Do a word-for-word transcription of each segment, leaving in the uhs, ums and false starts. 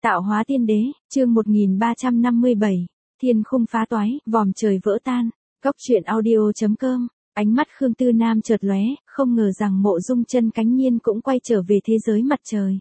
Tạo hóa tiên đế, chương một nghìn ba trăm năm mươi bảy, thiên khung phá toái, vòm trời vỡ tan. Góc truyện audio chấm com. Ánh mắt Khương Tư Nam chợt lóe, không ngờ rằng Mộ Dung Chân cánh nhiên cũng quay trở về thế giới mặt trời.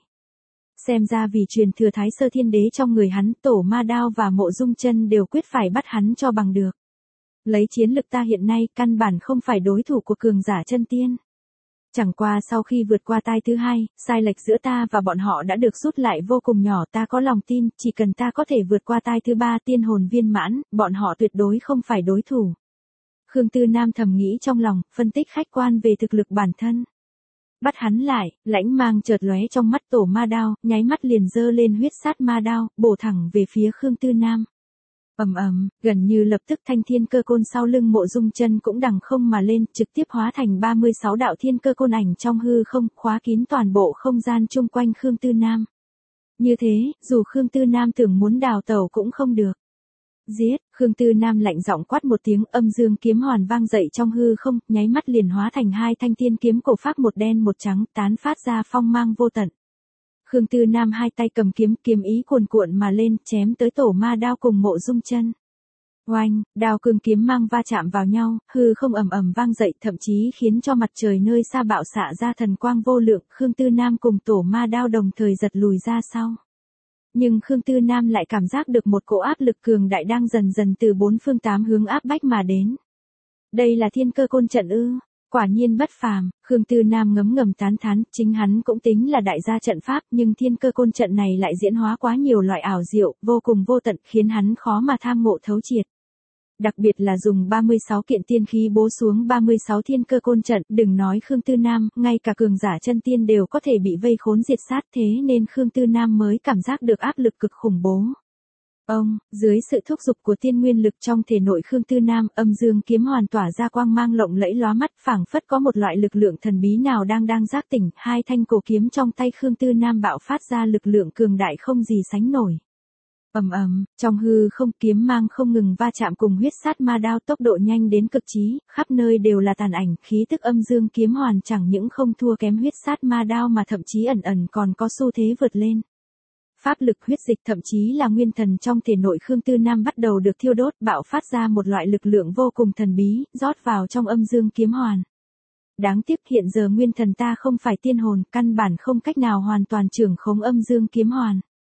Xem ra vì truyền thừa Thái Sơ Thiên Đế trong người hắn, Tổ Ma Đao và Mộ Dung Chân đều quyết phải bắt hắn cho bằng được. Lấy chiến lực ta hiện nay, căn bản không phải đối thủ của cường giả chân tiên. Chẳng qua sau khi vượt qua tai thứ hai, sai lệch giữa ta và bọn họ đã được rút lại vô cùng nhỏ, ta có lòng tin, chỉ cần ta có thể vượt qua tai thứ ba tiên hồn viên mãn, bọn họ tuyệt đối không phải đối thủ. Khương Tư Nam thầm nghĩ trong lòng, phân tích khách quan về thực lực bản thân. Bắt hắn lại, lãnh mang chợt lóe trong mắt Tổ Ma Đao, nháy mắt liền giơ lên huyết sát ma đao, bổ thẳng về phía Khương Tư Nam. Ầm ầm, gần như lập tức thanh thiên cơ côn sau lưng Mộ Dung Chân cũng đằng không mà lên, trực tiếp hóa thành ba mươi sáu đạo thiên cơ côn ảnh trong hư không, khóa kín toàn bộ không gian chung quanh Khương Tư Nam. Như thế, dù Khương Tư Nam tưởng muốn đào tẩu cũng không được. Giết, Khương Tư Nam lạnh giọng quát một tiếng, âm dương kiếm hoàn vang dậy trong hư không, nháy mắt liền hóa thành hai thanh thiên kiếm cổ pháp một đen một trắng, tán phát ra phong mang vô tận. Khương Tư Nam hai tay cầm kiếm, kiếm ý cuồn cuộn mà lên, chém tới Tổ Ma Đao cùng Mộ Dung Chân. Oanh, đao cương kiếm mang va chạm vào nhau, hư không ầm ầm vang dậy, thậm chí khiến cho mặt trời nơi xa bạo xạ ra thần quang vô lượng, Khương Tư Nam cùng Tổ Ma Đao đồng thời giật lùi ra sau. Nhưng Khương Tư Nam lại cảm giác được một cỗ áp lực cường đại đang dần dần từ bốn phương tám hướng áp bách mà đến. Đây là thiên cơ côn trận ư? Quả nhiên bất phàm, Khương Tư Nam ngấm ngầm tán thán, chính hắn cũng tính là đại gia trận pháp, nhưng thiên cơ côn trận này lại diễn hóa quá nhiều loại ảo diệu, vô cùng vô tận, khiến hắn khó mà tham ngộ thấu triệt. Đặc biệt là dùng ba mươi sáu kiện tiên khí bố xuống ba mươi sáu thiên cơ côn trận, đừng nói Khương Tư Nam, ngay cả cường giả chân tiên đều có thể bị vây khốn diệt sát, thế nên Khương Tư Nam mới cảm giác được áp lực cực khủng bố. Ông, dưới sự thúc giục của tiên nguyên lực trong thể nội Khương Tư Nam, âm dương kiếm hoàn tỏa ra quang mang lộng lẫy lóa mắt, phảng phất có một loại lực lượng thần bí nào đang đang giác tỉnh, hai thanh cổ kiếm trong tay Khương Tư Nam bạo phát ra lực lượng cường đại không gì sánh nổi. Ầm ầm, trong hư không, kiếm mang không ngừng va chạm cùng huyết sát ma đao, tốc độ nhanh đến cực trí, khắp nơi đều là tàn ảnh, khí tức âm dương kiếm hoàn chẳng những không thua kém huyết sát ma đao mà thậm chí ẩn ẩn còn có xu thế vượt lên. Pháp lực huyết dịch thậm chí là nguyên thần trong thể nội Khương Tư Nam bắt đầu được thiêu đốt, bạo phát ra một loại lực lượng vô cùng thần bí, rót vào trong âm dương kiếm hoàn. Đáng tiếc hiện giờ nguyên thần ta không phải tiên hồn, căn bản không cách nào hoàn toàn trưởng khống âm dương kiếm hoàn.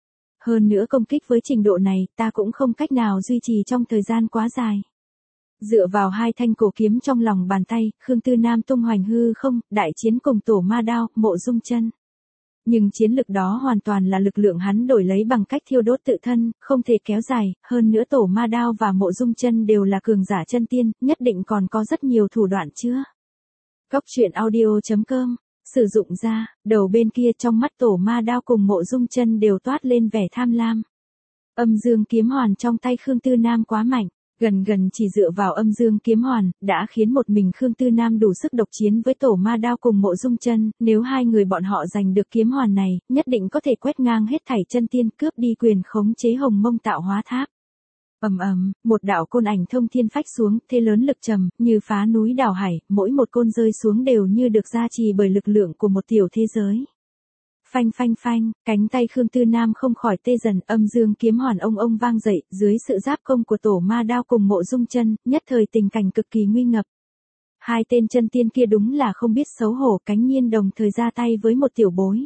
Hơn nữa công kích với trình độ này, ta cũng không cách nào duy trì trong thời gian quá dài. Dựa vào hai thanh cổ kiếm trong lòng bàn tay, Khương Tư Nam tung hoành hư không, đại chiến cùng Tổ Ma Đao, Mộ Dung Chân. Nhưng chiến lực đó hoàn toàn là lực lượng hắn đổi lấy bằng cách thiêu đốt tự thân, không thể kéo dài, hơn nữa Tổ Ma Đao và Mộ Dung Chân đều là cường giả chân tiên, nhất định còn có rất nhiều thủ đoạn chữa. Góc truyện audio chấm com. Sử dụng ra, đầu bên kia trong mắt Tổ Ma Đao cùng Mộ Dung Chân đều toát lên vẻ tham lam. Âm dương kiếm hoàn trong tay Khương Tư Nam quá mạnh, gần gần chỉ dựa vào âm dương kiếm hoàn, đã khiến một mình Khương Tư Nam đủ sức độc chiến với Tổ Ma Đao cùng Mộ Dung Chân, nếu hai người bọn họ giành được kiếm hoàn này, nhất định có thể quét ngang hết thảy chân tiên, cướp đi quyền khống chế Hồng Mông Tạo Hóa Tháp. Ầm ầm, một đạo côn ảnh thông thiên phách xuống, thế lớn lực trầm, như phá núi đào hải, mỗi một côn rơi xuống đều như được gia trì bởi lực lượng của một tiểu thế giới. Phanh phanh phanh, cánh tay Khương Tư Nam không khỏi tê dần, âm dương kiếm hoàn ông ông vang dậy, dưới sự giáp công của Tổ Ma Đao cùng Mộ Dung Chân, nhất thời tình cảnh cực kỳ nguy ngập. Hai tên chân tiên kia đúng là không biết xấu hổ, cánh nhiên đồng thời ra tay với một tiểu bối.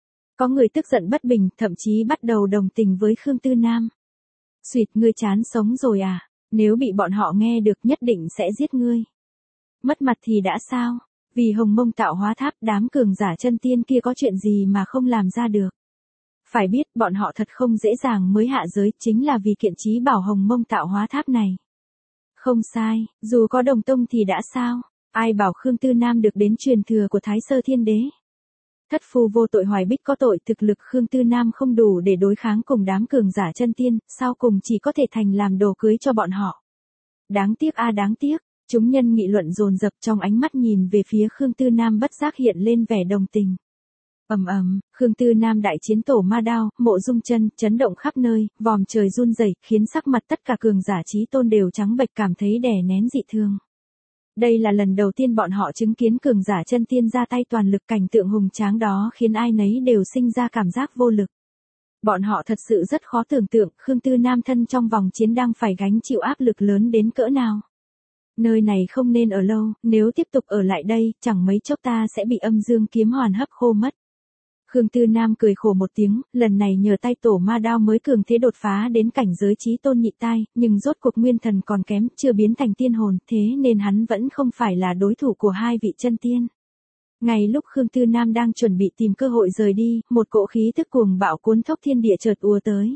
Có người tức giận bất bình, thậm chí bắt đầu đồng tình với Khương Tư Nam. Xuyệt, ngươi chán sống rồi à, nếu bị bọn họ nghe được nhất định sẽ giết ngươi. Mất mặt thì đã sao, vì Hồng Mông Tạo Hóa Tháp, đám cường giả chân tiên kia có chuyện gì mà không làm ra được. Phải biết, bọn họ thật không dễ dàng mới hạ giới, chính là vì kiện trí bảo Hồng Mông Tạo Hóa Tháp này. Không sai, dù có đồng tông thì đã sao, ai bảo Khương Tư Nam được đến truyền thừa của Thái Sơ Thiên Đế. Thất phu vô tội hoài bích có tội, thực lực Khương Tư Nam không đủ để đối kháng cùng đám cường giả chân tiên, sau cùng chỉ có thể thành làm đồ cưới cho bọn họ. Đáng tiếc a đáng tiếc, chúng nhân nghị luận dồn dập, trong ánh mắt nhìn về phía Khương Tư Nam bất giác hiện lên vẻ đồng tình. Ầm ầm, Khương Tư Nam đại chiến Tổ Ma Đao, Mộ Dung Chân, chấn động khắp nơi, vòm trời run rẩy, khiến sắc mặt tất cả cường giả chí tôn đều trắng bệch, cảm thấy đè nén dị thường. Đây là lần đầu tiên bọn họ chứng kiến cường giả chân tiên ra tay toàn lực, cảnh tượng hùng tráng đó khiến ai nấy đều sinh ra cảm giác vô lực. Bọn họ thật sự rất khó tưởng tượng Khương Tư Nam thân trong vòng chiến đang phải gánh chịu áp lực lớn đến cỡ nào. Nơi này không nên ở lâu, nếu tiếp tục ở lại đây, chẳng mấy chốc ta sẽ bị âm dương kiếm hoàn hấp khô mất. Khương Tư Nam cười khổ một tiếng, lần này nhờ tay tổ ma đao mới cường thế đột phá đến cảnh giới chí tôn nhị tai, nhưng rốt cuộc nguyên thần còn kém, chưa biến thành tiên hồn, thế nên hắn vẫn không phải là đối thủ của hai vị chân tiên. Ngay lúc Khương Tư Nam đang chuẩn bị tìm cơ hội rời đi, một cỗ khí tức cuồng bạo cuốn thốc thiên địa chợt ùa tới.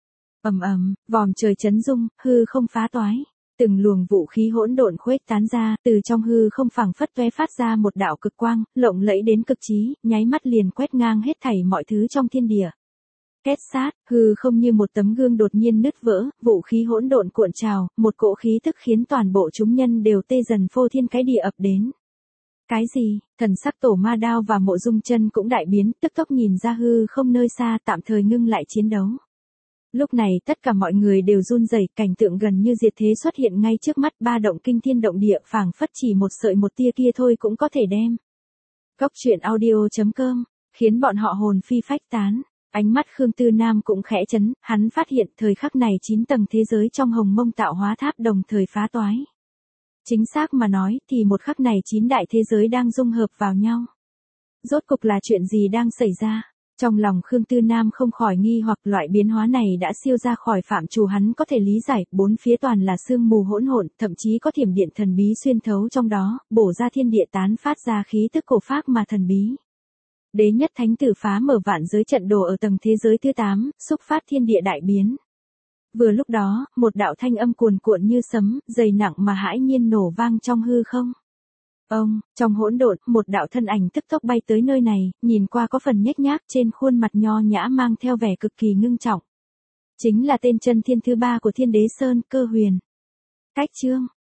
Ầm ầm, vòm trời chấn rung, hư không phá toái. Từng luồng vũ khí hỗn độn khuếch tán ra, từ trong hư không phảng phất tóe phát ra một đạo cực quang, lộng lẫy đến cực trí, nháy mắt liền quét ngang hết thảy mọi thứ trong thiên địa. Két sát, hư không như một tấm gương đột nhiên nứt vỡ, vũ khí hỗn độn cuộn trào, một cỗ khí tức khiến toàn bộ chúng nhân đều tê dần phô thiên cái địa ập đến. Cái gì? Thần sắc tổ ma đao và Mộ Dung Chân cũng đại biến, tức tốc nhìn ra hư không nơi xa, tạm thời ngưng lại chiến đấu. Lúc này tất cả mọi người đều run rẩy, cảnh tượng gần như diệt thế xuất hiện ngay trước mắt, ba động kinh thiên động địa, phảng phất chỉ một sợi một tia kia thôi cũng có thể đem. Cốc truyện audio chấm com khiến bọn họ hồn phi phách tán. Ánh mắt Khương Tư Nam cũng khẽ chấn, hắn phát hiện thời khắc này chín tầng thế giới trong Hồng Mông Tạo Hóa Tháp đồng thời phá toái. Chính xác mà nói thì một khắc này chín đại thế giới đang dung hợp vào nhau. Rốt cục là chuyện gì đang xảy ra? Trong lòng Khương Tư Nam không khỏi nghi hoặc loại biến hóa này đã siêu ra khỏi phạm trù hắn có thể lý giải, bốn phía toàn là sương mù hỗn hộn, thậm chí có thiểm điện thần bí xuyên thấu trong đó, bổ ra thiên địa tán phát ra khí tức cổ phác mà thần bí. Đế nhất thánh tử phá mở vạn giới trận đồ ở tầng thế giới thứ tám, xúc phát thiên địa đại biến. Vừa lúc đó, một đạo thanh âm cuồn cuộn như sấm, dày nặng mà hãi nhiên nổ vang trong hư không. Ông, trong hỗn độn, một đạo thân ảnh tức tốc bay tới nơi này, nhìn qua có phần nhếch nhác, trên khuôn mặt nho nhã mang theo vẻ cực kỳ ngưng trọng. Chính là tên chân thiên thứ ba của Thiên Đế Sơn, Cơ Huyền. Cách chương,